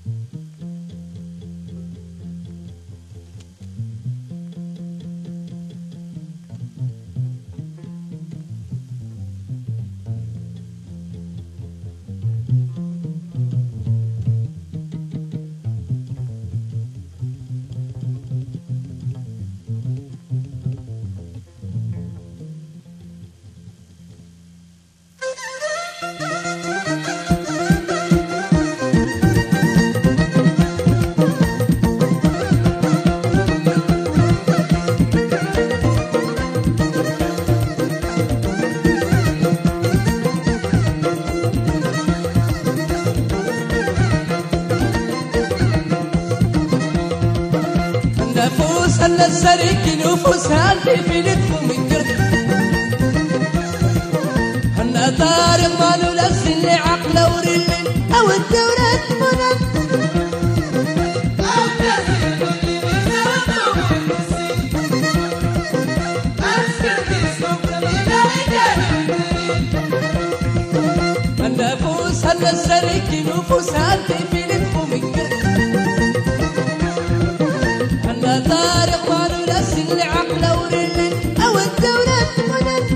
نفوس السرك نفوسها اللي في لكم القرد هنا طارق مالو لفس اللي عقله ورلن او الدورات منى النفوس السرك نفوسها اللي في لكم القرد طارق مالو نفس اللي عقله ورلن او الدورات منن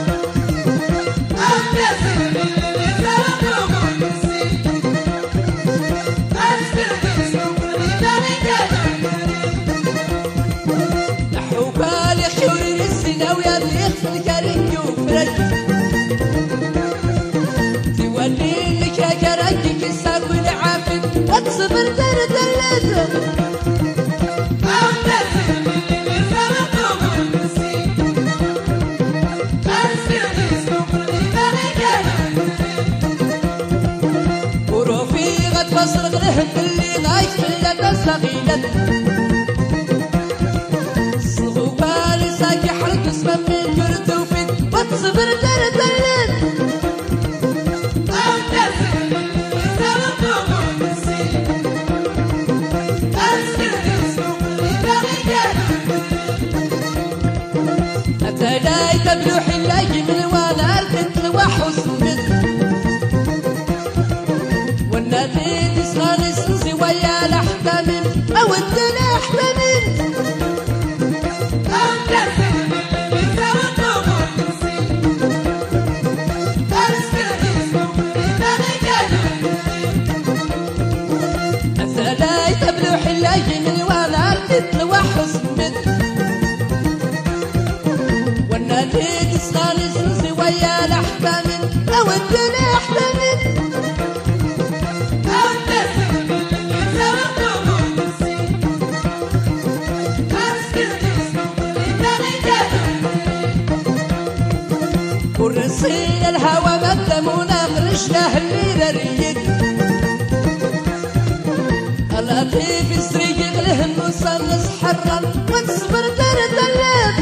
نحو بالي خيوري للسنة ويا يخفي الكرك وفرج تولي لك يا كرك كساك والعافن اتصبر دردلت بصرق لهم اللي نايف لك صغيلة صغو بالي ساكي حرق اسمه من كرد وفيد وتصبر دردلت أتلاقي تبلوح اللاقي من وانا البنت لوحوس والنبي تسغى نسنسي ويا الأحتمل أو الدنيا أحتمل أثلاي تبلوح اللاجي من وانا البنت لوحوس والنبي تسغى نسنسي ويا الأحتمل أو الدنيا أحتمل ورسيل الهوى مدمونا غرشنا الليلة ريق اللطيف يسري يغله المصنص حرا وتصبر دردلت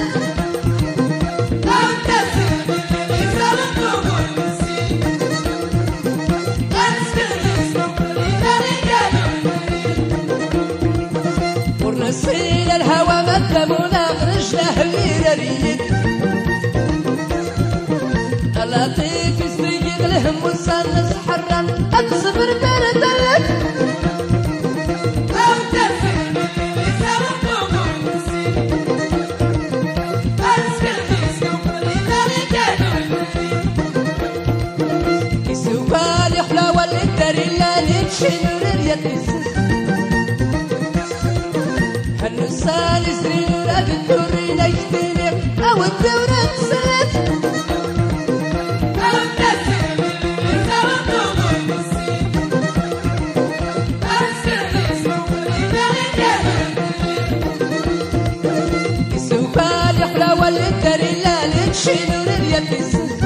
ورسيل الهوى مدمونا غرشنا الليلة ريق اللطيف يسري يغلهم وصنص حرا اتصبر دردلت كيسو بالي حلاوة للدار اللي نمشي نور اليد الزز هالنسان يسري نورات الدورين يختلق او الدورة تسلت شنو اليد الزز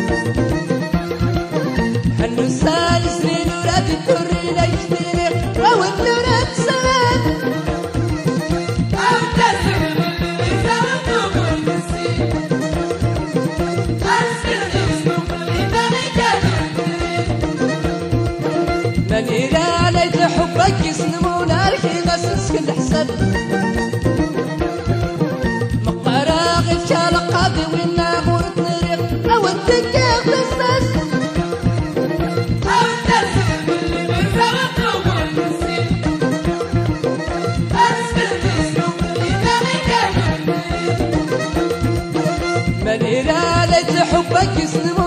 هالنسان يسري نورات الدورين يختلق او الدورة تسلت من إذا ليت حبك يسلمونا ركي غسس كل حسن مقراغي كالقاضي والنامور طريق حبك يسلم